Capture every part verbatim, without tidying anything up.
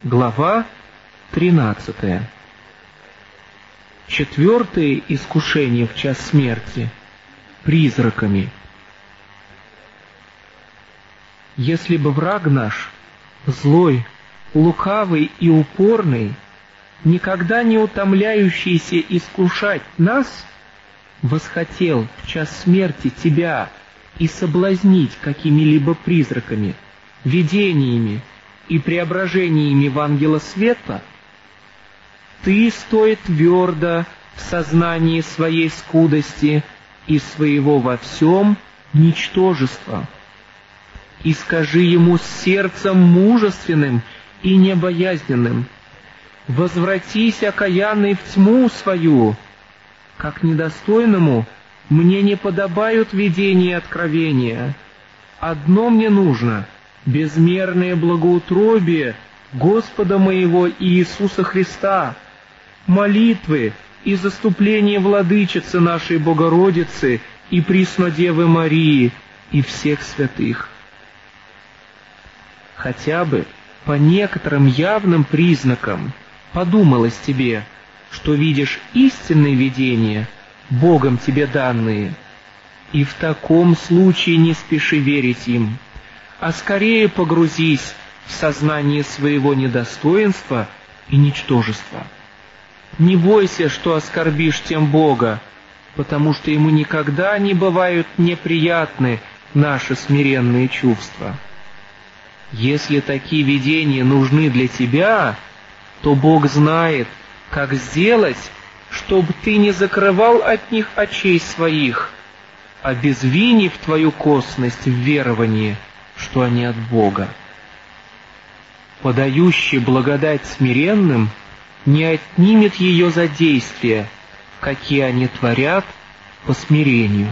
Глава тринадцатая. Четвертое искушение в час смерти — призраками. Если бы враг наш, злой, лукавый и упорный, никогда не утомляющийся искушать нас, восхотел в час смерти тебя и соблазнить какими-либо призраками, видениями и преображениями в ангела света, ты стой твердо в сознании своей скудости и своего во всем ничтожества, и скажи ему с сердцем мужественным и небоязненным: «Возвратись, окаянный, в тьму свою, как недостойному мне не подобают видения и откровения. Одно мне нужно — безмерное благоутробие Господа моего Иисуса Христа, молитвы и заступление Владычицы нашей Богородицы и Преснодевы Марии и всех святых». Хотя бы по некоторым явным признакам подумалось тебе, что видишь истинные видения, Богом тебе данные, и в таком случае не спеши верить им, а скорее погрузись в сознание своего недостоинства и ничтожества. Не бойся, что оскорбишь тем Бога, потому что Ему никогда не бывают неприятны наши смиренные чувства. Если такие видения нужны для тебя, то Бог знает, как сделать, чтобы ты не закрывал от них очей своих, обезвинив твою косность в веровании, что они от Бога. Подающий благодать смиренным не отнимет ее за действия, какие они творят по смирению.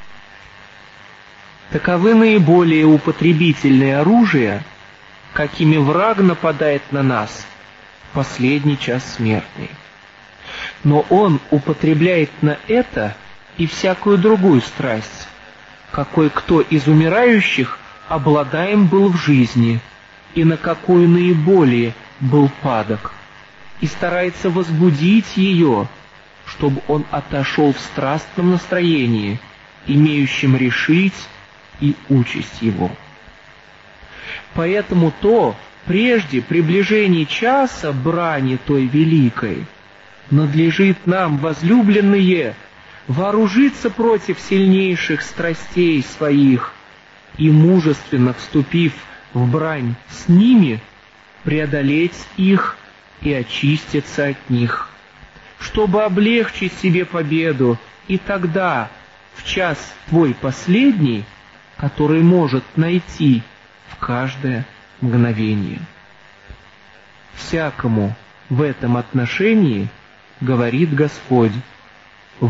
Таковы наиболее употребительные оружия, какими враг нападает на нас в последний час смертный. Но он употребляет на это и всякую другую страсть, какой кто из умирающих обладаем был в жизни, и на какую наиболее был падок, и старается возбудить ее, чтобы он отошел в страстном настроении, имеющем решить и участь его. Поэтому то, прежде приближения часа брани той великой, надлежит нам, возлюбленные, вооружиться против сильнейших страстей своих и, мужественно вступив в брань с ними, преодолеть их и очиститься от них, чтобы облегчить себе победу, и тогда, в час твой последний, который может найти в каждое мгновение. Всякому в этом отношении говорит Господь: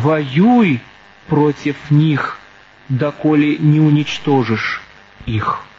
воюй против них, доколе не уничтожишь их.